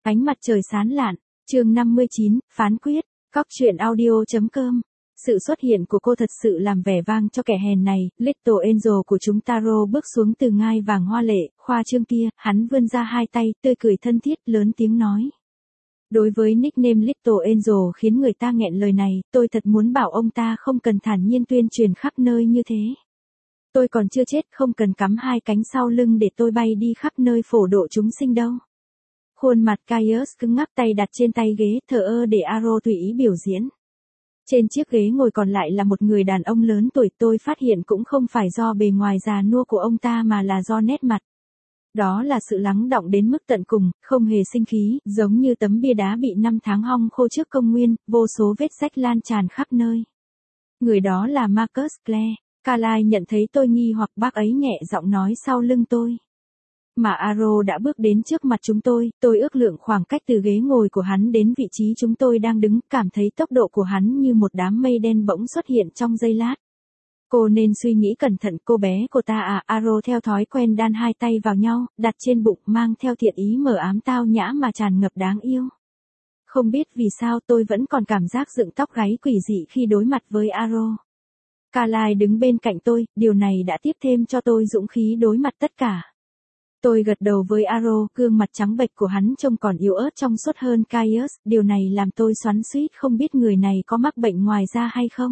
Ánh mặt trời sáng lạn, chương 59, phán quyết, Cóc truyện audio.com. Sự xuất hiện của cô thật sự làm vẻ vang cho kẻ hèn này, Little Angel của chúng Taro bước xuống từ ngai vàng hoa lệ, khoa trương kia, hắn vươn ra hai tay, tươi cười thân thiết, lớn tiếng nói. Đối với nickname Little Angel khiến người ta nghẹn lời này, tôi thật muốn bảo ông ta không cần thản nhiên tuyên truyền khắp nơi như thế. Tôi còn chưa chết, không cần cắm hai cánh sau lưng để tôi bay đi khắp nơi phổ độ chúng sinh đâu. Khuôn mặt Caius cứng ngắc, tay đặt trên tay ghế, thờ ơ để Aro tùy ý biểu diễn. Trên chiếc ghế ngồi còn lại là một người đàn ông lớn tuổi, tôi phát hiện cũng không phải do bề ngoài già nua của ông ta mà là do nét mặt. Đó là sự lắng đọng đến mức tận cùng, không hề sinh khí, giống như tấm bia đá bị 5 tháng hong khô trước công nguyên, vô số vết rách lan tràn khắp nơi. Người đó là Marcus Clare. Carlyle nhận thấy tôi nghi hoặc, bác ấy nhẹ giọng nói sau lưng tôi. Mà Aro đã bước đến trước mặt chúng tôi ước lượng khoảng cách từ ghế ngồi của hắn đến vị trí chúng tôi đang đứng, cảm thấy tốc độ của hắn như một đám mây đen bỗng xuất hiện trong giây lát. Cô nên suy nghĩ cẩn thận, cô bé của ta à. Aro theo thói quen đan hai tay vào nhau, đặt trên bụng, mang theo thiện ý mờ ám tao nhã mà tràn ngập đáng yêu. Không biết vì sao tôi vẫn còn cảm giác dựng tóc gáy quỷ dị khi đối mặt với Aro. Carlyle đứng bên cạnh tôi, điều này đã tiếp thêm cho tôi dũng khí đối mặt tất cả. Tôi gật đầu với Aro, gương mặt trắng bệch của hắn trông còn yếu ớt trong suốt hơn Caius, điều này làm tôi xoắn xuýt không biết người này có mắc bệnh ngoài da hay không.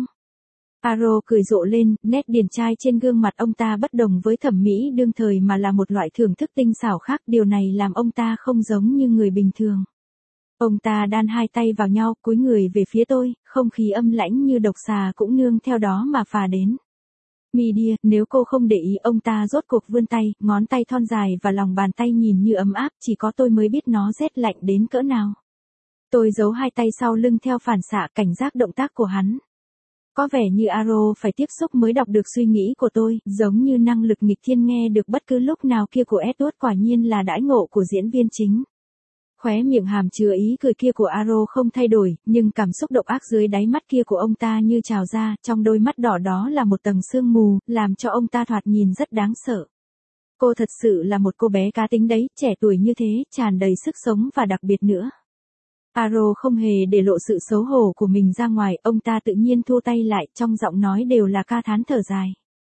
Aro cười rộ lên, nét điển trai trên gương mặt ông ta bất đồng với thẩm mỹ đương thời mà là một loại thưởng thức tinh xảo khác, điều này làm ông ta không giống như người bình thường. Ông ta đan hai tay vào nhau, cúi người về phía tôi, không khí âm lãnh như độc xà cũng nương theo đó mà phà đến. Media, nếu cô không để ý, ông ta rốt cuộc vươn tay, ngón tay thon dài và lòng bàn tay nhìn như ấm áp, chỉ có tôi mới biết nó rét lạnh đến cỡ nào. Tôi giấu hai tay sau lưng theo phản xạ, cảnh giác động tác của hắn. Có vẻ như Aro phải tiếp xúc mới đọc được suy nghĩ của tôi, giống như năng lực nghịch thiên nghe được bất cứ lúc nào kia của Edward, quả nhiên là đãi ngộ của diễn viên chính. Khóe miệng hàm chứa ý cười kia của Aro không thay đổi, nhưng cảm xúc độc ác dưới đáy mắt kia của ông ta như trào ra, trong đôi mắt đỏ đó là một tầng sương mù, làm cho ông ta thoạt nhìn rất đáng sợ. Cô thật sự là một cô bé cá tính đấy, trẻ tuổi như thế, tràn đầy sức sống và đặc biệt nữa. Aro không hề để lộ sự xấu hổ của mình ra ngoài, ông ta tự nhiên thu tay lại, trong giọng nói đều là ca thán thở dài.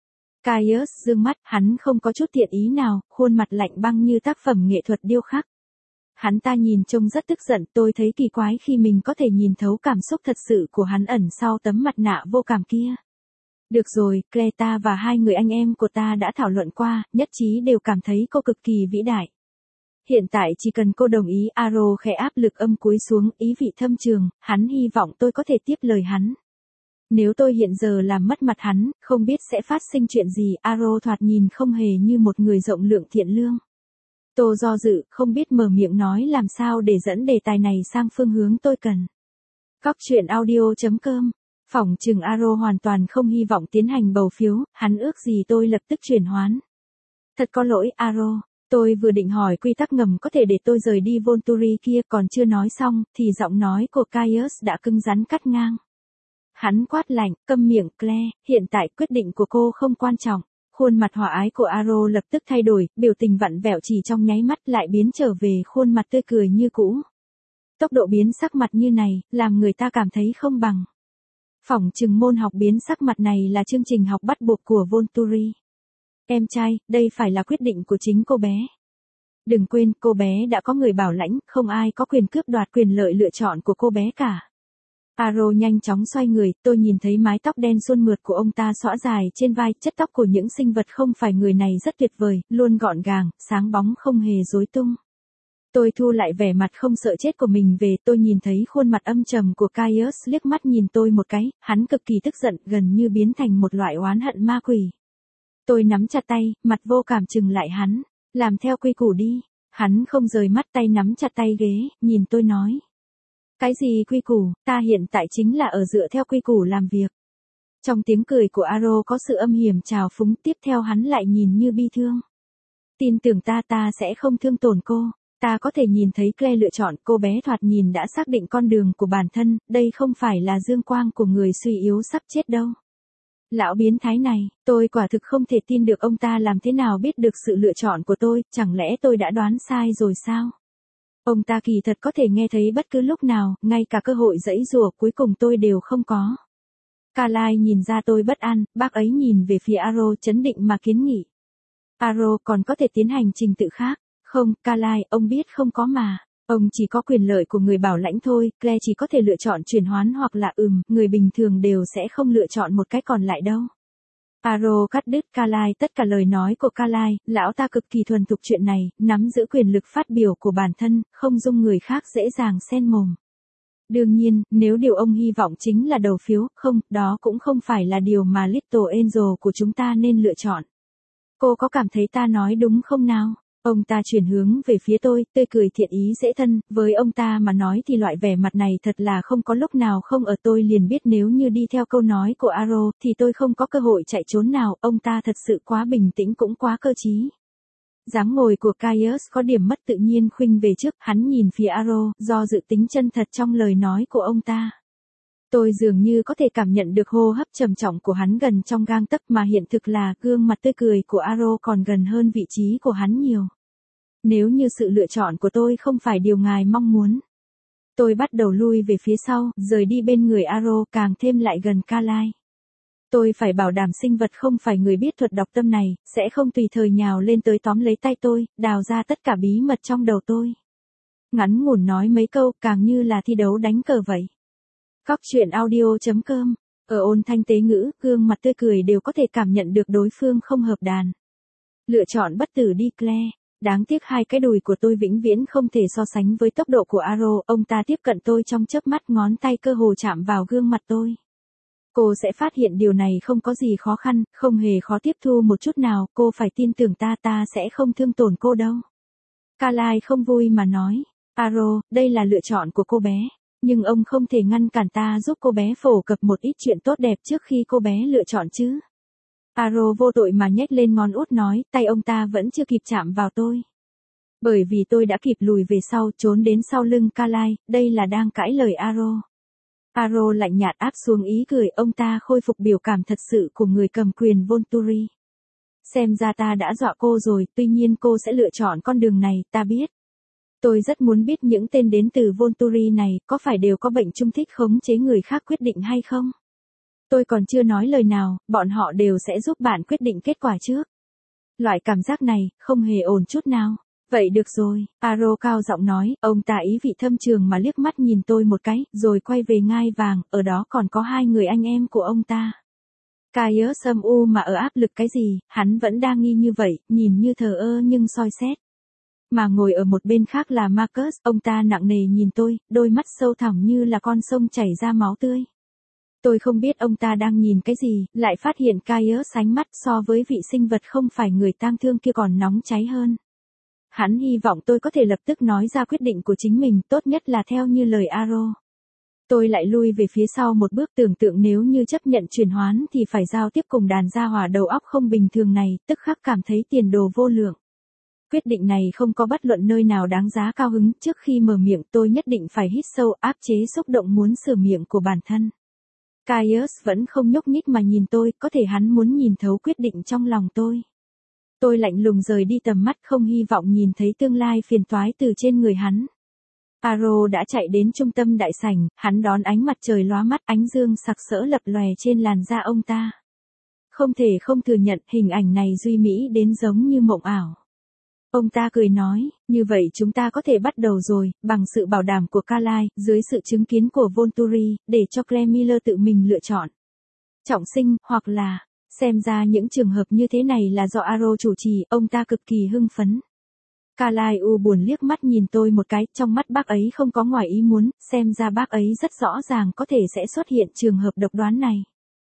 Caius dương mắt, hắn không có chút thiện ý nào, khuôn mặt lạnh băng như tác phẩm nghệ thuật điêu khắc. Hắn ta nhìn trông rất tức giận, tôi thấy kỳ quái khi mình có thể nhìn thấu cảm xúc thật sự của hắn ẩn sau tấm mặt nạ vô cảm kia. Được rồi, Cleta và hai người anh em của ta đã thảo luận qua, nhất trí đều cảm thấy cô cực kỳ vĩ đại. Hiện tại chỉ cần cô đồng ý. Aro khẽ áp lực âm cúi xuống, ý vị thâm trường, hắn hy vọng tôi có thể tiếp lời hắn. Nếu tôi hiện giờ làm mất mặt hắn, không biết sẽ phát sinh chuyện gì. Aro thoạt nhìn không hề như một người rộng lượng thiện lương. Tôi do dự, không biết mở miệng nói làm sao để dẫn đề tài này sang phương hướng tôi cần. Cóc truyện audio.com. Phỏng chừng Aro hoàn toàn không hy vọng tiến hành bầu phiếu, hắn ước gì tôi lập tức chuyển hoán. Thật có lỗi, Aro. Tôi vừa định hỏi quy tắc ngầm có thể để tôi rời đi Volturi kia, còn chưa nói xong, thì giọng nói của Caius đã cứng rắn cắt ngang. Hắn quát lạnh, câm miệng Claire, hiện tại quyết định của cô không quan trọng. Khuôn mặt hòa ái của Aro lập tức thay đổi, biểu tình vặn vẹo chỉ trong nháy mắt lại biến trở về khuôn mặt tươi cười như cũ. Tốc độ biến sắc mặt như này, làm người ta cảm thấy không bằng. Phỏng chừng môn học biến sắc mặt này là chương trình học bắt buộc của Volturi. Em trai, đây phải là quyết định của chính cô bé. Đừng quên, cô bé đã có người bảo lãnh, không ai có quyền cướp đoạt quyền lợi lựa chọn của cô bé cả. Aro nhanh chóng xoay người, tôi nhìn thấy mái tóc đen suôn mượt của ông ta xõa dài trên vai, chất tóc của những sinh vật không phải người này rất tuyệt vời, luôn gọn gàng, sáng bóng không hề rối tung. Tôi thu lại vẻ mặt không sợ chết của mình về, tôi nhìn thấy khuôn mặt âm trầm của Caius liếc mắt nhìn tôi một cái, hắn cực kỳ tức giận, gần như biến thành một loại oán hận ma quỷ. Tôi nắm chặt tay, mặt vô cảm chừng lại hắn, làm theo quy củ đi. Hắn không rời mắt, tay nắm chặt tay ghế, nhìn tôi nói. Cái gì quy củ, ta hiện tại chính là ở dựa theo quy củ làm việc. Trong tiếng cười của Aro có sự âm hiểm trào phúng, tiếp theo hắn lại nhìn như bi thương. Tin tưởng ta sẽ không thương tổn cô. Ta có thể nhìn thấy Claire lựa chọn, cô bé thoạt nhìn đã xác định con đường của bản thân, đây không phải là dương quang của người suy yếu sắp chết đâu. Lão biến thái này, tôi quả thực không thể tin được ông ta làm thế nào biết được sự lựa chọn của tôi, chẳng lẽ tôi đã đoán sai rồi sao? Ông ta kỳ thật có thể nghe thấy bất cứ lúc nào, ngay cả cơ hội giãy giụa cuối cùng tôi đều không có. Carlyle nhìn ra tôi bất an, bác ấy nhìn về phía Arrow chấn định mà kiến nghị. Arrow còn có thể tiến hành trình tự khác. Không, Carlyle, ông biết không có mà. Ông chỉ có quyền lợi của người bảo lãnh thôi, Claire chỉ có thể lựa chọn chuyển hoán hoặc là người bình thường đều sẽ không lựa chọn một cái còn lại đâu. Arrow cắt đứt Carlyle, tất cả lời nói của Carlyle, lão ta cực kỳ thuần thục chuyện này, nắm giữ quyền lực phát biểu của bản thân, không dung người khác dễ dàng xen mồm. Đương nhiên, nếu điều ông hy vọng chính là đầu phiếu, không, đó cũng không phải là điều mà Little Angel của chúng ta nên lựa chọn. Cô có cảm thấy ta nói đúng không nào? Ông ta chuyển hướng về phía tôi, tươi cười thiện ý dễ thân, với ông ta mà nói thì loại vẻ mặt này thật là không có lúc nào không ở. Tôi liền biết nếu như đi theo câu nói của Arrow thì tôi không có cơ hội chạy trốn nào, ông ta thật sự quá bình tĩnh cũng quá cơ trí. Dáng ngồi của Caius có điểm mất tự nhiên khuynh về trước, hắn nhìn phía Arrow, do dự tính chân thật trong lời nói của ông ta. Tôi dường như có thể cảm nhận được hô hấp trầm trọng của hắn gần trong gang tấc mà hiện thực là gương mặt tươi cười của Arrow còn gần hơn vị trí của hắn nhiều. Nếu như sự lựa chọn của tôi không phải điều ngài mong muốn. Tôi bắt đầu lui về phía sau, rời đi bên người Arrow càng thêm lại gần Carlyle. Tôi phải bảo đảm sinh vật không phải người biết thuật đọc tâm này, sẽ không tùy thời nhào lên tới tóm lấy tay tôi, đào ra tất cả bí mật trong đầu tôi. Ngắn ngủn nói mấy câu, càng như là thi đấu đánh cờ vậy. Cóc truyện audio.com. Ở ôn thanh tế ngữ, gương mặt tươi cười đều có thể cảm nhận được đối phương không hợp đàn. Lựa chọn bất tử đi Claire. Đáng tiếc hai cái đùi của tôi vĩnh viễn không thể so sánh với tốc độ của Arrow. Ông ta tiếp cận tôi trong chớp mắt, ngón tay cơ hồ chạm vào gương mặt tôi. Cô sẽ phát hiện điều này không có gì khó khăn, không hề khó tiếp thu một chút nào. Cô phải tin tưởng ta sẽ không thương tổn cô đâu. Carlyle không vui mà nói. Arrow, đây là lựa chọn của cô bé. Nhưng ông không thể ngăn cản ta giúp cô bé phổ cập một ít chuyện tốt đẹp trước khi cô bé lựa chọn chứ. Arrow vô tội mà nhếch lên ngón út nói, tay ông ta vẫn chưa kịp chạm vào tôi. Bởi vì tôi đã kịp lùi về sau, trốn đến sau lưng Carlyle, đây là đang cãi lời Arrow. Arrow lạnh nhạt áp xuống ý cười, ông ta khôi phục biểu cảm thật sự của người cầm quyền Volturi. Xem ra ta đã dọa cô rồi, tuy nhiên cô sẽ lựa chọn con đường này, ta biết. Tôi rất muốn biết những tên đến từ Volturi này có phải đều có bệnh chung thích khống chế người khác quyết định hay không? Tôi còn chưa nói lời nào, bọn họ đều sẽ giúp bạn quyết định kết quả trước. Loại cảm giác này, không hề ổn chút nào. Vậy được rồi, Arrow cao giọng nói, ông ta ý vị thâm trường mà liếc mắt nhìn tôi một cái, rồi quay về ngai vàng, ở đó còn có hai người anh em của ông ta. Caius âm u mà ở áp lực cái gì, hắn vẫn đang nghi như vậy, nhìn như thờ ơ nhưng soi xét. Mà ngồi ở một bên khác là Marcus, ông ta nặng nề nhìn tôi, đôi mắt sâu thẳm như là con sông chảy ra máu tươi. Tôi không biết ông ta đang nhìn cái gì, lại phát hiện Caius ánh mắt so với vị sinh vật không phải người tang thương kia còn nóng cháy hơn. Hắn hy vọng tôi có thể lập tức nói ra quyết định của chính mình, tốt nhất là theo như lời Arrow. Tôi lại lui về phía sau một bước, tưởng tượng nếu như chấp nhận chuyển hoán thì phải giao tiếp cùng đàn gia hỏa đầu óc không bình thường này, tức khắc cảm thấy tiền đồ vô lượng. Quyết định này không có bất luận nơi nào đáng giá cao hứng, trước khi mở miệng tôi nhất định phải hít sâu, áp chế xúc động muốn sửa miệng của bản thân. Caius vẫn không nhúc nhích mà nhìn tôi, có thể hắn muốn nhìn thấu quyết định trong lòng tôi. Tôi lạnh lùng rời đi tầm mắt, không hy vọng nhìn thấy tương lai phiền toái từ trên người hắn. Arrow đã chạy đến trung tâm đại sảnh, hắn đón ánh mặt trời lóa mắt, ánh dương sặc sỡ lập lòe trên làn da ông ta. Không thể không thừa nhận, hình ảnh này duy mỹ đến giống như mộng ảo. Ông ta cười nói, như vậy chúng ta có thể bắt đầu rồi, bằng sự bảo đảm của Carlyle, dưới sự chứng kiến của Volturi, để cho Claire Miller tự mình lựa chọn. Trọng sinh, hoặc là, xem ra những trường hợp như thế này là do Arrow chủ trì, ông ta cực kỳ hưng phấn. Carlyle buồn liếc mắt nhìn tôi một cái, trong mắt bác ấy không có ngoài ý muốn, xem ra bác ấy rất rõ ràng có thể sẽ xuất hiện trường hợp độc đoán này.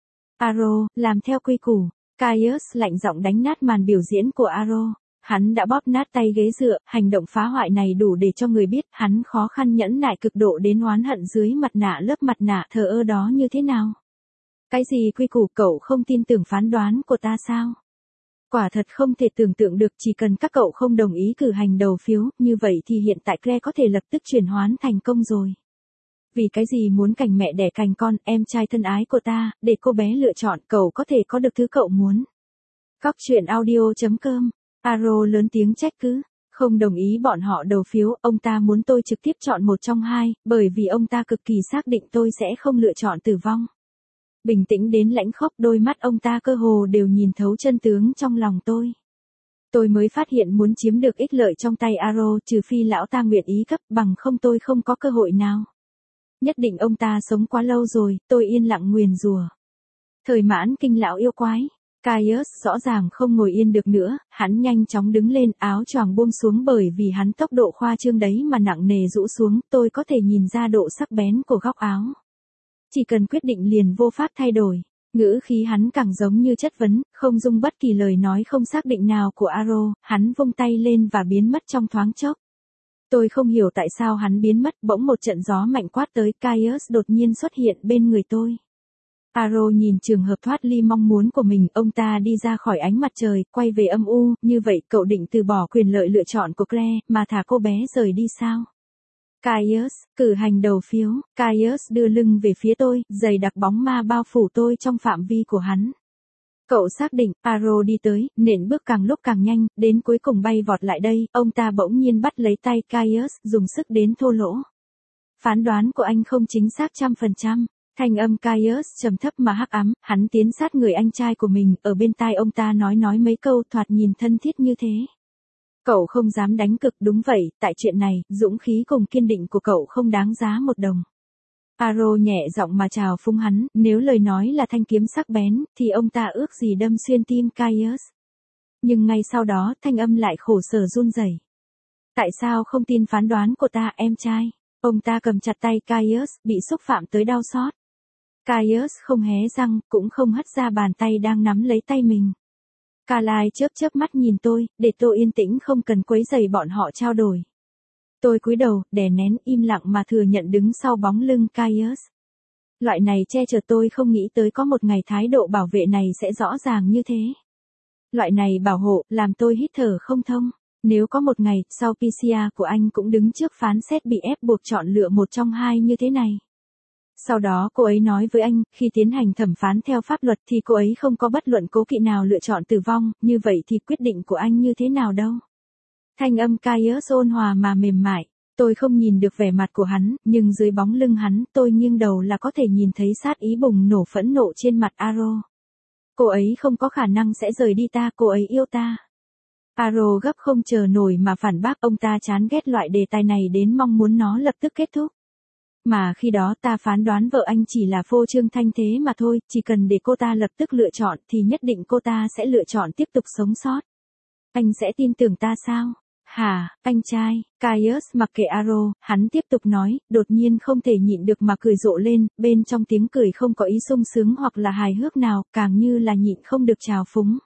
Arrow, làm theo quy củ. Caius lạnh giọng đánh nát màn biểu diễn của Arrow. Hắn đã bóp nát tay ghế dựa, hành động phá hoại này đủ để cho người biết hắn khó khăn nhẫn nại cực độ đến oán hận dưới mặt nạ lớp mặt nạ thờ ơ đó như thế nào. Cái gì quy củ, cậu không tin tưởng phán đoán của ta sao? Quả thật không thể tưởng tượng được, chỉ cần các cậu không đồng ý cử hành đầu phiếu, như vậy thì hiện tại Claire có thể lập tức chuyển hoán thành công rồi. Vì cái gì muốn cành mẹ đẻ cành con, em trai thân ái của ta, để cô bé lựa chọn, cậu có thể có được thứ cậu muốn. Cóc truyện audio.com. Arrow lớn tiếng trách cứ. Không đồng ý bọn họ đầu phiếu, ông ta muốn tôi trực tiếp chọn một trong hai, bởi vì ông ta cực kỳ xác định tôi sẽ không lựa chọn tử vong. Bình tĩnh đến lãnh khốc, đôi mắt ông ta cơ hồ đều nhìn thấu chân tướng trong lòng tôi. Tôi mới phát hiện muốn chiếm được ích lợi trong tay Aro, trừ phi lão ta nguyện ý cấp, bằng không tôi không có cơ hội nào. Nhất định ông ta sống quá lâu rồi, tôi yên lặng nguyền rủa. Thời mãn kinh lão yêu quái. Caius rõ ràng không ngồi yên được nữa, hắn nhanh chóng đứng lên, áo choàng buông xuống bởi vì hắn tốc độ khoa trương đấy mà nặng nề rũ xuống, tôi có thể nhìn ra độ sắc bén của góc áo. Chỉ cần quyết định liền vô pháp thay đổi. Ngữ khí hắn càng giống như chất vấn, không dung bất kỳ lời nói không xác định nào của Aro, hắn vung tay lên và biến mất trong thoáng chốc. Tôi không hiểu tại sao hắn biến mất, bỗng một trận gió mạnh quát tới, Caius đột nhiên xuất hiện bên người tôi. Aro nhìn trường hợp thoát ly mong muốn của mình, ông ta đi ra khỏi ánh mặt trời, quay về âm u, như vậy cậu định từ bỏ quyền lợi lựa chọn của Claire, mà thả cô bé rời đi sao? Caius, cử hành đầu phiếu, Caius đưa lưng về phía tôi, dày đặc bóng ma bao phủ tôi trong phạm vi của hắn. Cậu xác định, Aro đi tới, nện bước càng lúc càng nhanh, đến cuối cùng bay vọt lại đây, ông ta bỗng nhiên bắt lấy tay Caius, dùng sức đến thô lỗ. Phán đoán của anh không chính xác 100%. Thanh âm Caius trầm thấp mà hắc ám, hắn tiến sát người anh trai của mình, ở bên tai ông ta nói mấy câu thoạt nhìn thân thiết như thế. Cậu không dám đánh cực, đúng vậy, tại chuyện này, dũng khí cùng kiên định của cậu không đáng giá một đồng. Aro nhẹ giọng mà chào phúng hắn, nếu lời nói là thanh kiếm sắc bén, thì ông ta ước gì đâm xuyên tim Caius. Nhưng ngay sau đó, thanh âm lại khổ sở run rẩy. Tại sao không tin phán đoán của ta, em trai? Ông ta cầm chặt tay Caius, bị xúc phạm tới đau xót. Caius không hé răng, cũng không hất ra bàn tay đang nắm lấy tay mình. Carlyle chớp mắt nhìn tôi, để tôi yên tĩnh không cần quấy rầy bọn họ trao đổi. Tôi cúi đầu, đè nén, im lặng mà thừa nhận đứng sau bóng lưng Caius. Loại này che chở tôi không nghĩ tới có một ngày thái độ bảo vệ này sẽ rõ ràng như thế. Loại này bảo hộ, làm tôi hít thở không thông. Nếu có một ngày, sau PCR của anh cũng đứng trước phán xét bị ép buộc chọn lựa một trong hai như thế này. Sau đó cô ấy nói với anh, khi tiến hành thẩm phán theo pháp luật thì cô ấy không có bất luận cố kỵ nào lựa chọn tử vong, như vậy thì quyết định của anh như thế nào đâu? Thanh âm Caius ôn hòa mà mềm mại, tôi không nhìn được vẻ mặt của hắn, nhưng dưới bóng lưng hắn, tôi nghiêng đầu là có thể nhìn thấy sát ý bùng nổ phẫn nộ trên mặt Aro. Cô ấy không có khả năng sẽ rời đi ta, cô ấy yêu ta. Aro gấp không chờ nổi mà phản bác, ông ta chán ghét loại đề tài này đến mong muốn nó lập tức kết thúc. Mà khi đó ta phán đoán vợ anh chỉ là phô trương thanh thế mà thôi, chỉ cần để cô ta lập tức lựa chọn thì nhất định cô ta sẽ lựa chọn tiếp tục sống sót. Anh sẽ tin tưởng ta sao? Hả, anh trai? Caius mặc kệ Aro, hắn tiếp tục nói, đột nhiên không thể nhịn được mà cười rộ lên, bên trong tiếng cười không có ý sung sướng hoặc là hài hước nào, càng như là nhịn không được trào phúng.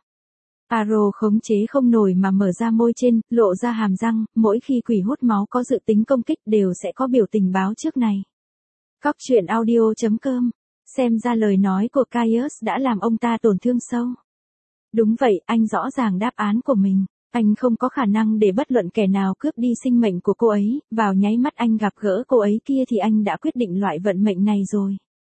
Aro khống chế không nổi mà mở ra môi trên, lộ ra hàm răng, mỗi khi quỷ hút máu có dự tính công kích đều sẽ có biểu tình báo trước này. Cóc truyện audio.com. Xem ra lời nói của Caius đã làm ông ta tổn thương sâu. Đúng vậy, anh rõ ràng đáp án của mình. Anh không có khả năng để bất luận kẻ nào cướp đi sinh mệnh của cô ấy, vào nháy mắt anh gặp gỡ cô ấy kia thì anh đã quyết định loại vận mệnh này rồi.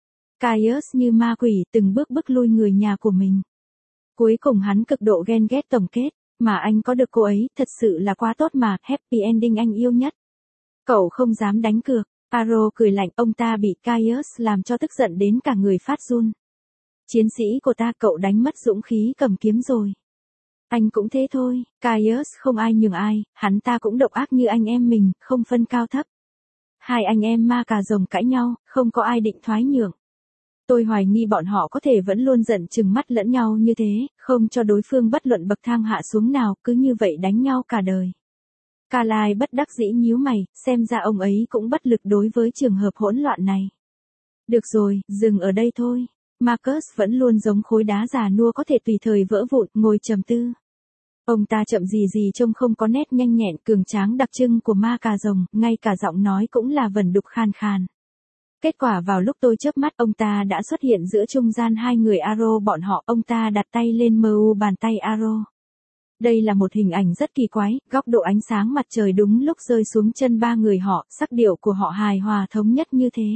Caius như ma quỷ từng bước bức lui người nhà của mình. Cuối cùng hắn cực độ ghen ghét tổng kết, mà anh có được cô ấy, thật sự là quá tốt mà, happy ending anh yêu nhất. Cậu không dám đánh cược, Aro cười lạnh, ông ta bị Caius làm cho tức giận đến cả người phát run. Chiến sĩ của ta, cậu đánh mất dũng khí cầm kiếm rồi. Anh cũng thế thôi, Caius không ai nhường ai, hắn ta cũng độc ác như anh em mình, không phân cao thấp. Hai anh em ma cà rồng cãi nhau, không có ai định thoái nhượng. Tôi hoài nghi bọn họ có thể vẫn luôn giận chừng mắt lẫn nhau như thế, không cho đối phương bất luận bậc thang hạ xuống nào, cứ như vậy đánh nhau cả đời. Carlyle bất đắc dĩ nhíu mày, xem ra ông ấy cũng bất lực đối với trường hợp hỗn loạn này. Được rồi, dừng ở đây thôi. Marcus vẫn luôn giống khối đá già nua có thể tùy thời vỡ vụn, ngồi trầm tư. Ông ta chậm gì trông không có nét nhanh nhẹn cường tráng đặc trưng của ma cà rồng, ngay cả giọng nói cũng là vẩn đục khan khan. Kết quả vào lúc tôi chớp mắt ông ta đã xuất hiện giữa trung gian hai người Aro bọn họ, ông ta đặt tay lên mu bàn tay Aro. Đây là một hình ảnh rất kỳ quái, góc độ ánh sáng mặt trời đúng lúc rơi xuống chân ba người họ, sắc điệu của họ hài hòa thống nhất như thế.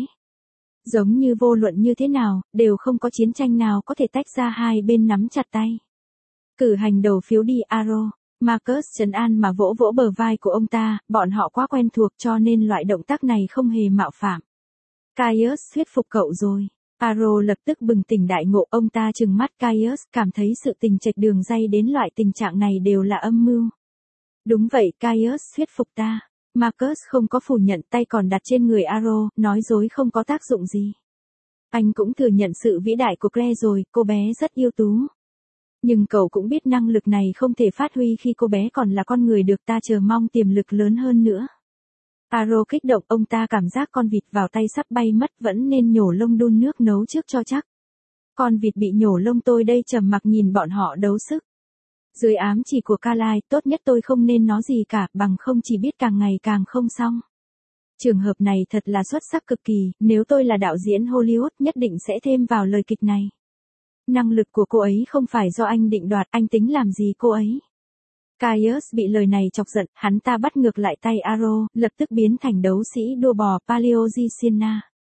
Giống như vô luận như thế nào, đều không có chiến tranh nào có thể tách ra hai bên nắm chặt tay. Cử hành đầu phiếu đi Aro. Marcus trấn an mà vỗ vỗ bờ vai của ông ta, bọn họ quá quen thuộc cho nên loại động tác này không hề mạo phạm. Caius thuyết phục cậu rồi. Aro lập tức bừng tỉnh đại ngộ, ông ta trừng mắt Caius, cảm thấy sự tình chệch đường ray đến loại tình trạng này đều là âm mưu. Đúng vậy, Caius thuyết phục ta. Marcus không có phủ nhận, tay còn đặt trên người Aro, nói dối không có tác dụng gì. Anh cũng thừa nhận sự vĩ đại của Claire rồi, cô bé rất ưu tú. Nhưng cậu cũng biết năng lực này không thể phát huy khi cô bé còn là con người được, ta chờ mong tiềm lực lớn hơn nữa. Aro kích động, ông ta cảm giác con vịt vào tay sắp bay mất, vẫn nên nhổ lông đun nước nấu trước cho chắc. Con vịt bị nhổ lông, tôi đây trầm mặc nhìn bọn họ đấu sức. Dưới ám chỉ của Carlyle, tốt nhất tôi không nên nói gì cả, bằng không chỉ biết càng ngày càng không xong. Trường hợp này thật là xuất sắc cực kỳ, nếu tôi là đạo diễn Hollywood nhất định sẽ thêm vào lời kịch này. Năng lực của cô ấy không phải do anh định đoạt, anh tính làm gì cô ấy. Caius bị lời này chọc giận, hắn ta bắt ngược lại tay Aro, lập tức biến thành đấu sĩ đua bò Paleogi Siena.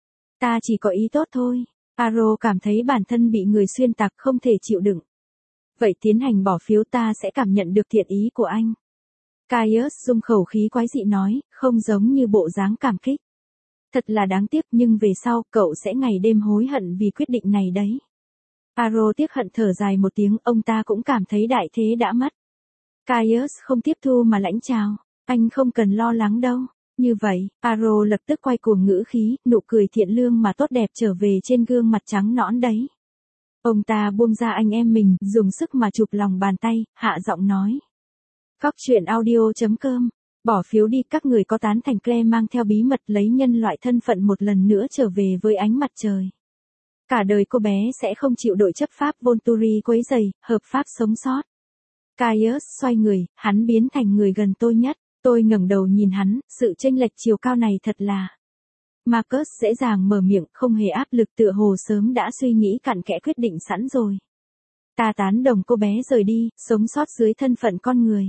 Ta chỉ có ý tốt thôi. Aro cảm thấy bản thân bị người xuyên tạc, không thể chịu đựng. Vậy tiến hành bỏ phiếu, ta sẽ cảm nhận được thiện ý của anh. Caius dùng khẩu khí quái dị nói, không giống như bộ dáng cảm kích. Thật là đáng tiếc, nhưng về sau, cậu sẽ ngày đêm hối hận vì quyết định này đấy. Aro tiếc hận thở dài một tiếng, ông ta cũng cảm thấy đại thế đã mất. Caius không tiếp thu mà lãnh chào, anh không cần lo lắng đâu. Như vậy, Aro lập tức quay cuồng ngữ khí, nụ cười thiện lương mà tốt đẹp trở về trên gương mặt trắng nõn đấy. Ông ta buông ra anh em mình, dùng sức mà chụp lòng bàn tay, hạ giọng nói. Cóc truyện audio.com, bỏ phiếu đi, các người có tán thành Claire mang theo bí mật lấy nhân loại thân phận một lần nữa trở về với ánh mặt trời. Cả đời cô bé sẽ không chịu đội chấp pháp Volturi quấy rầy, hợp pháp sống sót. Caius xoay người, hắn biến thành người gần tôi nhất. Tôi ngẩng đầu nhìn hắn, sự chênh lệch chiều cao này thật là. Marcus dễ dàng mở miệng, không hề áp lực, tựa hồ sớm đã suy nghĩ cặn kẽ quyết định sẵn rồi. Ta tán đồng cô bé rời đi, sống sót dưới thân phận con người.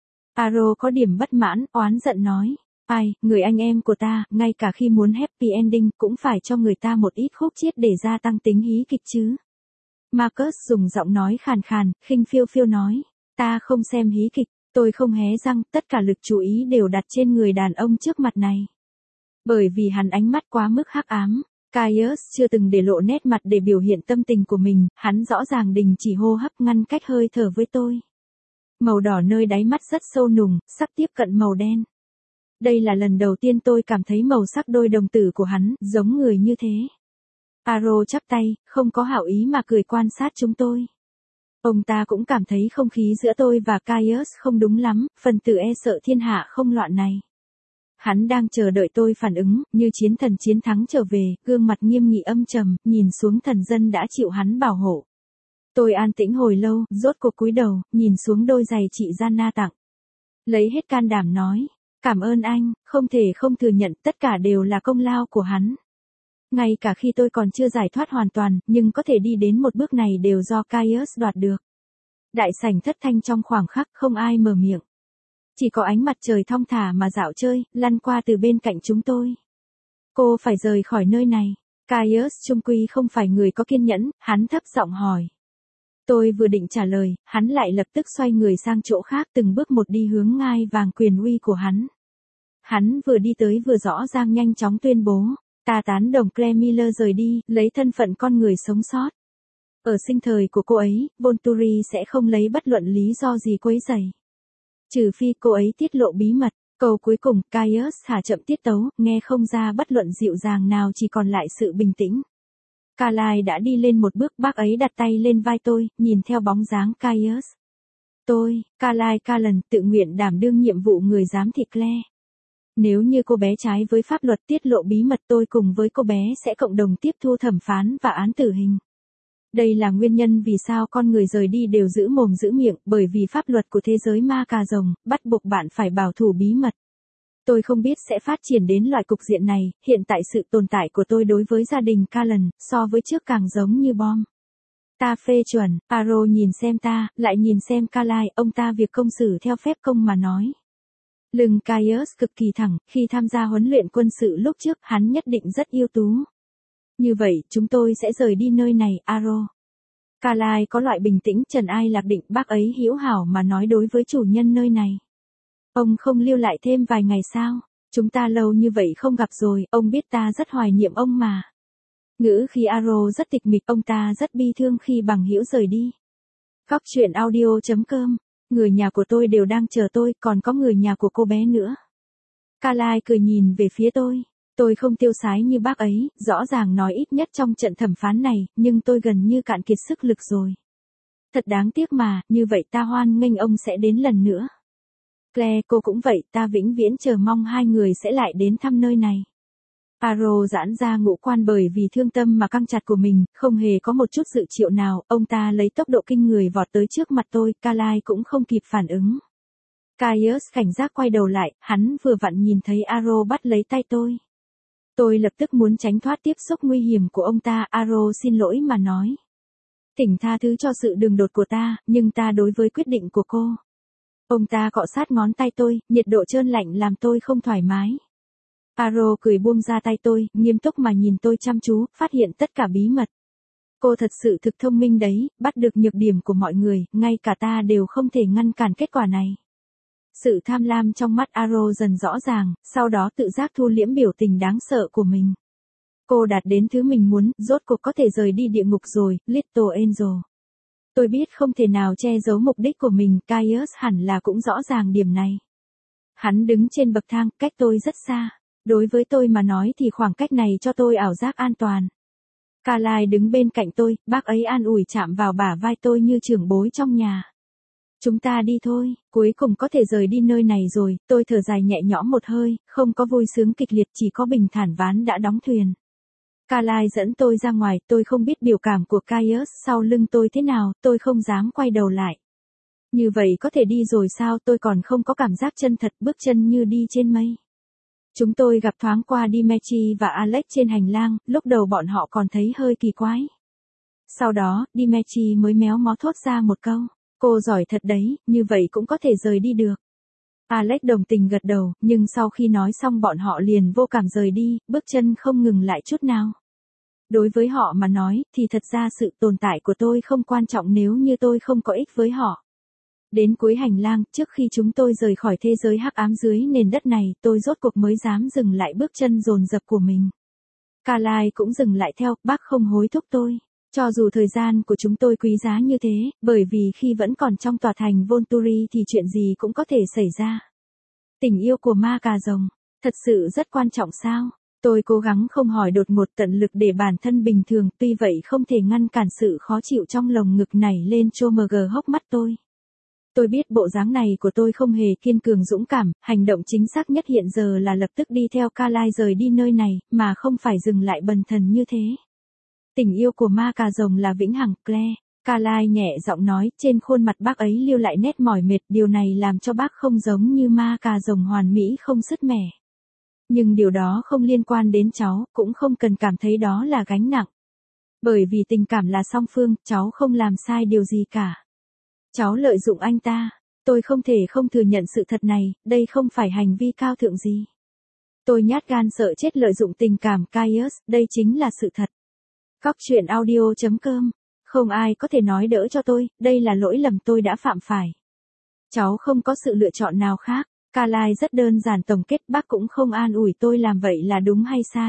Aro có điểm bất mãn, oán giận nói. Ai, người anh em của ta, ngay cả khi muốn happy ending, cũng phải cho người ta một ít khúc chiết để gia tăng tính hí kịch chứ. Marcus dùng giọng nói khàn khàn, khinh phiêu phiêu nói. Ta không xem hí kịch, tôi không hé răng, tất cả lực chú ý đều đặt trên người đàn ông trước mặt này. Bởi vì hắn ánh mắt quá mức hắc ám, Caius chưa từng để lộ nét mặt để biểu hiện tâm tình của mình, hắn rõ ràng đình chỉ hô hấp ngăn cách hơi thở với tôi. Màu đỏ nơi đáy mắt rất sâu nùng, sắp tiếp cận màu đen. Đây là lần đầu tiên tôi cảm thấy màu sắc đôi đồng tử của hắn, giống người như thế. Aro chắp tay, không có hảo ý mà cười quan sát chúng tôi. Ông ta cũng cảm thấy không khí giữa tôi và Caius không đúng lắm, phần tử e sợ thiên hạ không loạn này. Hắn đang chờ đợi tôi phản ứng, như chiến thần chiến thắng trở về, gương mặt nghiêm nghị âm trầm, nhìn xuống thần dân đã chịu hắn bảo hộ. Tôi an tĩnh hồi lâu, rốt cuộc cúi đầu, nhìn xuống đôi giày chị Gianna tặng. Lấy hết can đảm nói, cảm ơn anh, không thể không thừa nhận, tất cả đều là công lao của hắn. Ngay cả khi tôi còn chưa giải thoát hoàn toàn, nhưng có thể đi đến một bước này đều do Caius đoạt được. Đại sảnh thất thanh trong khoảng khắc, không ai mở miệng. Chỉ có ánh mặt trời thong thả mà dạo chơi, lăn qua từ bên cạnh chúng tôi. Cô phải rời khỏi nơi này. Caius trung quy không phải người có kiên nhẫn, hắn thấp giọng hỏi. Tôi vừa định trả lời, hắn lại lập tức xoay người sang chỗ khác, từng bước một đi hướng ngai vàng quyền uy của hắn. Hắn vừa đi tới vừa rõ ràng nhanh chóng tuyên bố. Ta tán đồng Claire Miller rời đi, lấy thân phận con người sống sót. Ở sinh thời của cô ấy, Volturi sẽ không lấy bất luận lý do gì quấy rầy. Trừ phi cô ấy tiết lộ bí mật. Câu cuối cùng, Caius thả chậm tiết tấu, nghe không ra bất luận dịu dàng nào, chỉ còn lại sự bình tĩnh. Carlyle đã đi lên một bước, bác ấy đặt tay lên vai tôi, nhìn theo bóng dáng Caius. Tôi, Carlyle Callan, tự nguyện đảm đương nhiệm vụ người giám thị Claire. Nếu như cô bé trái với pháp luật tiết lộ bí mật, tôi cùng với cô bé sẽ cộng đồng tiếp thu thẩm phán và án tử hình. Đây là nguyên nhân vì sao con người rời đi đều giữ mồm giữ miệng, bởi vì pháp luật của thế giới ma cà rồng, bắt buộc bạn phải bảo thủ bí mật. Tôi không biết sẽ phát triển đến loại cục diện này, hiện tại sự tồn tại của tôi đối với gia đình Callan, so với trước càng giống như bom. Ta phê chuẩn, Aro nhìn xem ta, lại nhìn xem Carlyle, ông ta việc công xử theo phép công mà nói. Lưng Caius cực kỳ thẳng, khi tham gia huấn luyện quân sự lúc trước, hắn nhất định rất ưu tú. Như vậy, chúng tôi sẽ rời đi nơi này, Aro. Carlyle có loại bình tĩnh trần ai lạc định, bác ấy hữu hảo mà nói đối với chủ nhân nơi này. Ông không lưu lại thêm vài ngày sao? Chúng ta lâu như vậy không gặp rồi, ông biết ta rất hoài niệm ông mà. Ngữ khi Aro rất tịch mịch, ông ta rất bi thương khi bằng hữu rời đi. Góc truyện audio.com, người nhà của tôi đều đang chờ tôi, còn có người nhà của cô bé nữa. Carlyle cười nhìn về phía tôi không tiêu sái như bác ấy, rõ ràng nói ít nhất trong trận thẩm phán này, nhưng tôi gần như cạn kiệt sức lực rồi. Thật đáng tiếc mà, như vậy ta hoan nghênh ông sẽ đến lần nữa. Claire, cô cũng vậy, ta vĩnh viễn chờ mong hai người sẽ lại đến thăm nơi này. Aro giãn ra ngũ quan bởi vì thương tâm mà căng chặt của mình, không hề có một chút dự triệu nào, ông ta lấy tốc độ kinh người vọt tới trước mặt tôi, Carlyle cũng không kịp phản ứng. Caius cảnh giác quay đầu lại, hắn vừa vặn nhìn thấy Aro bắt lấy tay tôi. Tôi lập tức muốn tránh thoát tiếp xúc nguy hiểm của ông ta, Aro xin lỗi mà nói. Thỉnh tha thứ cho sự đường đột của ta, nhưng ta đối với quyết định của cô. Ông ta cọ sát ngón tay tôi, nhiệt độ trơn lạnh làm tôi không thoải mái. Aro cười buông ra tay tôi, nghiêm túc mà nhìn tôi chăm chú, phát hiện tất cả bí mật. Cô thật sự thực thông minh đấy, bắt được nhược điểm của mọi người, ngay cả ta đều không thể ngăn cản kết quả này. Sự tham lam trong mắt Aro dần rõ ràng, sau đó tự giác thu liễm biểu tình đáng sợ của mình. Cô đạt đến thứ mình muốn, rốt cuộc có thể rời đi địa ngục rồi, Little Angel. Tôi biết không thể nào che giấu mục đích của mình, Caius hẳn là cũng rõ ràng điểm này. Hắn đứng trên bậc thang, cách tôi rất xa. Đối với tôi mà nói thì khoảng cách này cho tôi ảo giác an toàn. Carlyle đứng bên cạnh tôi, bác ấy an ủi chạm vào bả vai tôi như trưởng bối trong nhà. Chúng ta đi thôi, cuối cùng có thể rời đi nơi này rồi, tôi thở dài nhẹ nhõm một hơi, không có vui sướng kịch liệt, chỉ có bình thản ván đã đóng thuyền. Carlyle dẫn tôi ra ngoài, tôi không biết biểu cảm của Caius sau lưng tôi thế nào, tôi không dám quay đầu lại. Như vậy có thể đi rồi sao, tôi còn không có cảm giác chân thật, bước chân như đi trên mây. Chúng tôi gặp thoáng qua Dimitri và Alex trên hành lang, lúc đầu bọn họ còn thấy hơi kỳ quái. Sau đó, Dimitri mới méo mó thốt ra một câu, cô giỏi thật đấy, như vậy cũng có thể rời đi được. Alex đồng tình gật đầu, nhưng sau khi nói xong bọn họ liền vô cảm rời đi, bước chân không ngừng lại chút nào. Đối với họ mà nói, thì thật ra sự tồn tại của tôi không quan trọng nếu như tôi không có ích với họ. Đến cuối hành lang, trước khi chúng tôi rời khỏi thế giới hắc ám dưới nền đất này, tôi rốt cuộc mới dám dừng lại bước chân dồn dập của mình. Carlyle cũng dừng lại theo, bác không hối thúc tôi. Cho dù thời gian của chúng tôi quý giá như thế, bởi vì khi vẫn còn trong tòa thành Volturi thì chuyện gì cũng có thể xảy ra. Tình yêu của ma cà rồng, thật sự rất quan trọng sao? Tôi cố gắng không hỏi đột ngột, tận lực để bản thân bình thường, tuy vậy không thể ngăn cản sự khó chịu trong lồng ngực nảy lên trô mờ gờ hốc mắt tôi. Tôi biết bộ dáng này của tôi không hề kiên cường dũng cảm, hành động chính xác nhất hiện giờ là lập tức đi theo Carlyle rời đi nơi này, mà không phải dừng lại bần thần như thế. Tình yêu của ma cà rồng là vĩnh hằng, Claire. Carlyle nhẹ giọng nói, trên khuôn mặt bác ấy lưu lại nét mỏi mệt, điều này làm cho bác không giống như ma cà rồng hoàn mỹ không sứt mẻ. Nhưng điều đó không liên quan đến cháu, cũng không cần cảm thấy đó là gánh nặng. Bởi vì tình cảm là song phương, cháu không làm sai điều gì cả. Cháu lợi dụng anh ta, tôi không thể không thừa nhận sự thật này, đây không phải hành vi cao thượng gì. Tôi nhát gan sợ chết lợi dụng tình cảm Caius, đây chính là sự thật. Góc truyện audio.com, không ai có thể nói đỡ cho tôi, đây là lỗi lầm tôi đã phạm phải. Cháu không có sự lựa chọn nào khác, Carlyle rất đơn giản tổng kết, bác cũng không an ủi tôi làm vậy là đúng hay sai.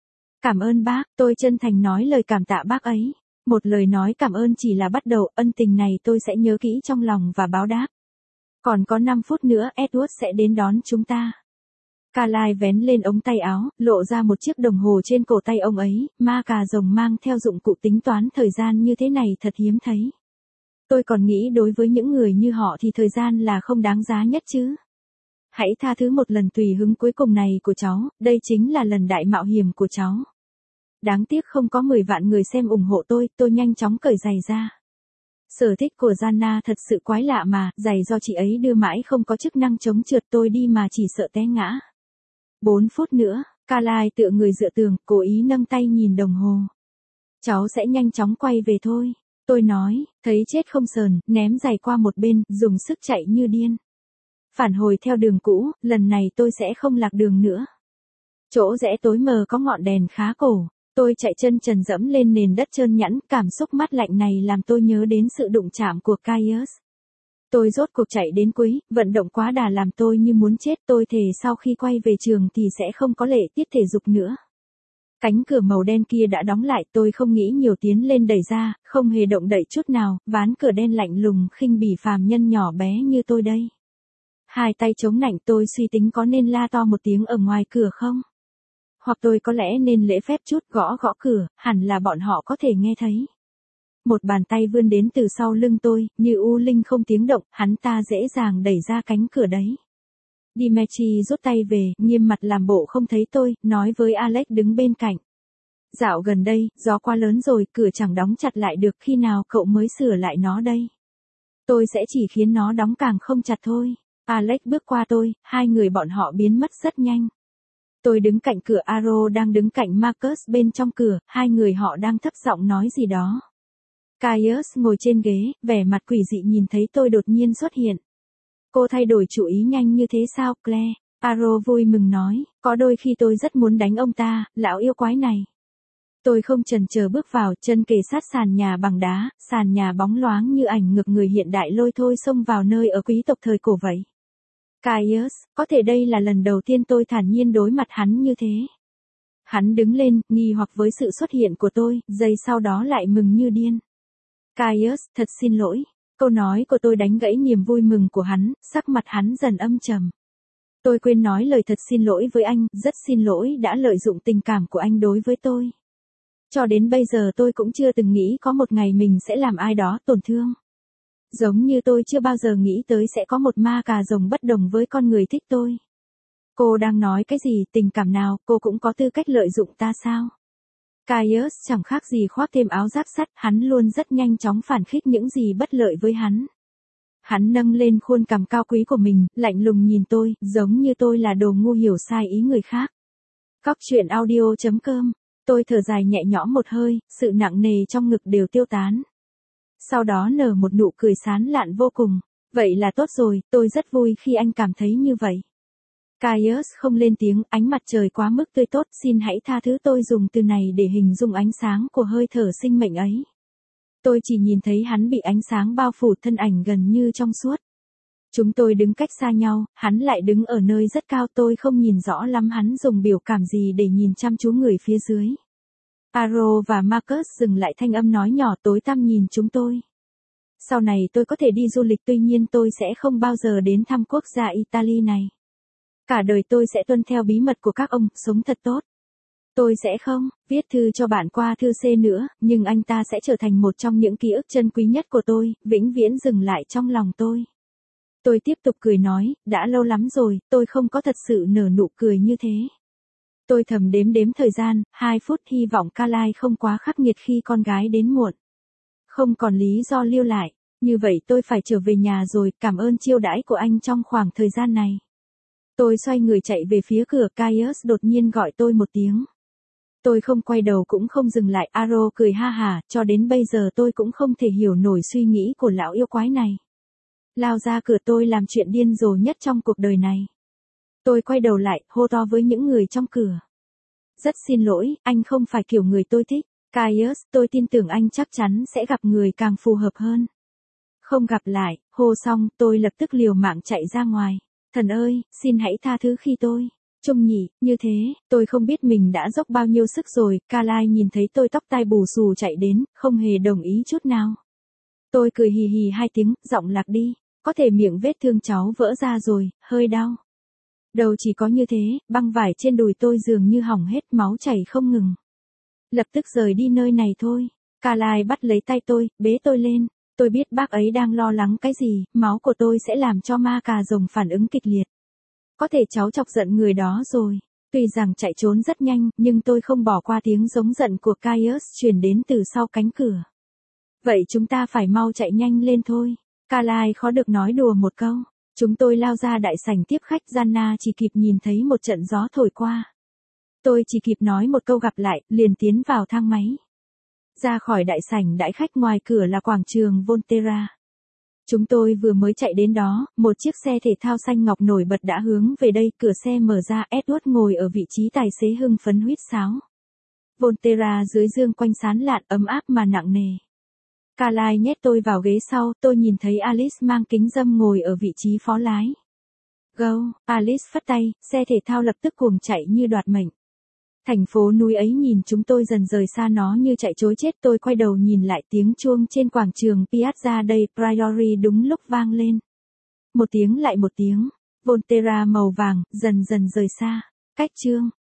Cảm ơn bác, tôi chân thành nói lời cảm tạ bác ấy. Một lời nói cảm ơn chỉ là bắt đầu, ân tình này tôi sẽ nhớ kỹ trong lòng và báo đáp. Còn có 5 phút nữa Edward sẽ đến đón chúng ta. Carlyle vén lên ống tay áo, lộ ra một chiếc đồng hồ trên cổ tay ông ấy, ma cà rồng mang theo dụng cụ tính toán thời gian như thế này thật hiếm thấy. Tôi còn nghĩ đối với những người như họ thì thời gian là không đáng giá nhất chứ. Hãy tha thứ một lần tùy hứng cuối cùng này của cháu, đây chính là lần đại mạo hiểm của cháu. Đáng tiếc không có 10 vạn người xem ủng hộ tôi nhanh chóng cởi giày ra. Sở thích của Gianna thật sự quái lạ mà, giày do chị ấy đưa mãi không có chức năng chống trượt, tôi đi mà chỉ sợ té ngã. 4 phút nữa, Carlyle tựa người dựa tường, cố ý nâng tay nhìn đồng hồ. Cháu sẽ nhanh chóng quay về thôi. Tôi nói, thấy chết không sờn, ném giày qua một bên, dùng sức chạy như điên. Phản hồi theo đường cũ, lần này tôi sẽ không lạc đường nữa. Chỗ rẽ tối mờ có ngọn đèn khá cổ. Tôi chạy chân trần dẫm lên nền đất trơn nhẵn, cảm xúc mát lạnh này làm tôi nhớ đến sự đụng chạm của Caius. Tôi rốt cuộc chạy đến cuối, vận động quá đà làm tôi như muốn chết, tôi thề sau khi quay về trường thì sẽ không có lệ tiết thể dục nữa. Cánh cửa màu đen kia đã đóng lại, tôi không nghĩ nhiều tiến lên đẩy ra, không hề động đậy chút nào, ván cửa đen lạnh lùng khinh bỉ phàm nhân nhỏ bé như tôi đây. Hai tay chống nạnh, tôi suy tính có nên la to một tiếng ở ngoài cửa không? Hoặc tôi có lẽ nên lễ phép chút gõ gõ cửa, hẳn là bọn họ có thể nghe thấy. Một bàn tay vươn đến từ sau lưng tôi, như u linh không tiếng động, hắn ta dễ dàng đẩy ra cánh cửa đấy. Dimitri rút tay về, nghiêm mặt làm bộ không thấy tôi, nói với Alex đứng bên cạnh. Dạo gần đây, gió quá lớn rồi, cửa chẳng đóng chặt lại được, khi nào cậu mới sửa lại nó đây? Tôi sẽ chỉ khiến nó đóng càng không chặt thôi. Alex bước qua tôi, hai người bọn họ biến mất rất nhanh. Tôi đứng cạnh cửa, Aro đang đứng cạnh Marcus bên trong cửa, hai người họ đang thấp giọng nói gì đó. Caius ngồi trên ghế, vẻ mặt quỷ dị nhìn thấy tôi đột nhiên xuất hiện. Cô thay đổi chủ ý nhanh như thế sao, Claire? Aro vui mừng nói, có đôi khi tôi rất muốn đánh ông ta, lão yêu quái này. Tôi không chần chờ bước vào, chân kề sát sàn nhà bằng đá, sàn nhà bóng loáng như ảnh ngược người hiện đại lôi thôi xông vào nơi ở quý tộc thời cổ vậy. Caius, có thể đây là lần đầu tiên tôi thản nhiên đối mặt hắn như thế. Hắn đứng lên, nghi hoặc với sự xuất hiện của tôi, giây sau đó lại mừng như điên. Caius, thật xin lỗi. Câu nói của tôi đánh gãy niềm vui mừng của hắn, sắc mặt hắn dần âm trầm. Tôi quên nói lời thật xin lỗi với anh, rất xin lỗi đã lợi dụng tình cảm của anh đối với tôi. Cho đến bây giờ tôi cũng chưa từng nghĩ có một ngày mình sẽ làm ai đó tổn thương. Giống như tôi chưa bao giờ nghĩ tới sẽ có một ma cà rồng bất đồng với con người thích tôi. Cô đang nói cái gì, tình cảm nào, cô cũng có tư cách lợi dụng ta sao? Caius chẳng khác gì khoác thêm áo giáp sắt, hắn luôn rất nhanh chóng phản khích những gì bất lợi với hắn. Hắn nâng lên khuôn cằm cao quý của mình, lạnh lùng nhìn tôi, giống như tôi là đồ ngu hiểu sai ý người khác. Cóc truyện audio.com. Tôi thở dài nhẹ nhõm một hơi, sự nặng nề trong ngực đều tiêu tán. Sau đó nở một nụ cười sán lạn vô cùng. Vậy là tốt rồi, tôi rất vui khi anh cảm thấy như vậy. Caius không lên tiếng, ánh mặt trời quá mức tươi tốt, xin hãy tha thứ tôi dùng từ này để hình dung ánh sáng của hơi thở sinh mệnh ấy. Tôi chỉ nhìn thấy hắn bị ánh sáng bao phủ, thân ảnh gần như trong suốt. Chúng tôi đứng cách xa nhau, hắn lại đứng ở nơi rất cao, tôi không nhìn rõ lắm hắn dùng biểu cảm gì để nhìn chăm chú người phía dưới. Aro và Marcus dừng lại, thanh âm nói nhỏ tối tăm nhìn chúng tôi. Sau này tôi có thể đi du lịch, tuy nhiên tôi sẽ không bao giờ đến thăm quốc gia Italy này. Cả đời tôi sẽ tuân theo bí mật của các ông, sống thật tốt. Tôi sẽ không viết thư cho bạn qua thư C nữa, nhưng anh ta sẽ trở thành một trong những ký ức chân quý nhất của tôi, vĩnh viễn dừng lại trong lòng tôi. Tôi tiếp tục cười nói, đã lâu lắm rồi, tôi không có thật sự nở nụ cười như thế. Tôi thầm đếm thời gian, 2 phút, hy vọng Carly không quá khắc nghiệt khi con gái đến muộn. Không còn lý do lưu lại, như vậy tôi phải trở về nhà rồi, cảm ơn chiêu đãi của anh trong khoảng thời gian này. Tôi xoay người chạy về phía cửa, Caius đột nhiên gọi tôi một tiếng. Tôi không quay đầu cũng không dừng lại, Aro cười ha hả, cho đến bây giờ tôi cũng không thể hiểu nổi suy nghĩ của lão yêu quái này. Lao ra cửa, tôi làm chuyện điên rồ nhất trong cuộc đời này. Tôi quay đầu lại, hô to với những người trong cửa. Rất xin lỗi, anh không phải kiểu người tôi thích. Caius, tôi tin tưởng anh chắc chắn sẽ gặp người càng phù hợp hơn. Không gặp lại, hô xong, tôi lập tức liều mạng chạy ra ngoài. Thần ơi, xin hãy tha thứ khi tôi trông nhỉ, như thế, tôi không biết mình đã dốc bao nhiêu sức rồi. Carly nhìn thấy tôi tóc tai bù xù chạy đến, không hề đồng ý chút nào. Tôi cười hì hì 2 tiếng, giọng lạc đi, có thể miệng vết thương cháu vỡ ra rồi, hơi đau. Đầu chỉ có như thế, băng vải trên đùi tôi dường như hỏng hết, máu chảy không ngừng. Lập tức rời đi nơi này thôi. Carly bắt lấy tay tôi, bế tôi lên. Tôi biết bác ấy đang lo lắng cái gì, máu của tôi sẽ làm cho ma cà rồng phản ứng kịch liệt. Có thể cháu chọc giận người đó rồi. Tuy rằng chạy trốn rất nhanh, nhưng tôi không bỏ qua tiếng giống giận của Caius truyền đến từ sau cánh cửa. Vậy chúng ta phải mau chạy nhanh lên thôi. Carly khó được nói đùa một câu. Chúng tôi lao ra đại sảnh tiếp khách, Gianna chỉ kịp nhìn thấy một trận gió thổi qua. Tôi chỉ kịp nói một câu gặp lại, liền tiến vào thang máy. Ra khỏi đại sảnh đãi khách, ngoài cửa là quảng trường Volterra. Chúng tôi vừa mới chạy đến đó, một chiếc xe thể thao xanh ngọc nổi bật đã hướng về đây, cửa xe mở ra, Edward ngồi ở vị trí tài xế hưng phấn huýt sáo. Volterra dưới dương quanh sán lạn ấm áp mà nặng nề. Carlyle nhét tôi vào ghế sau, tôi nhìn thấy Alice mang kính râm ngồi ở vị trí phó lái. Go, Alice phất tay, xe thể thao lập tức cuồng chạy như đoạt mệnh. Thành phố núi ấy nhìn chúng tôi dần rời xa nó như chạy trối chết. Tôi quay đầu nhìn lại, tiếng chuông trên quảng trường Piazza dei Priori đúng lúc vang lên. Một tiếng lại một tiếng, Volterra màu vàng, dần dần rời xa. Cách chương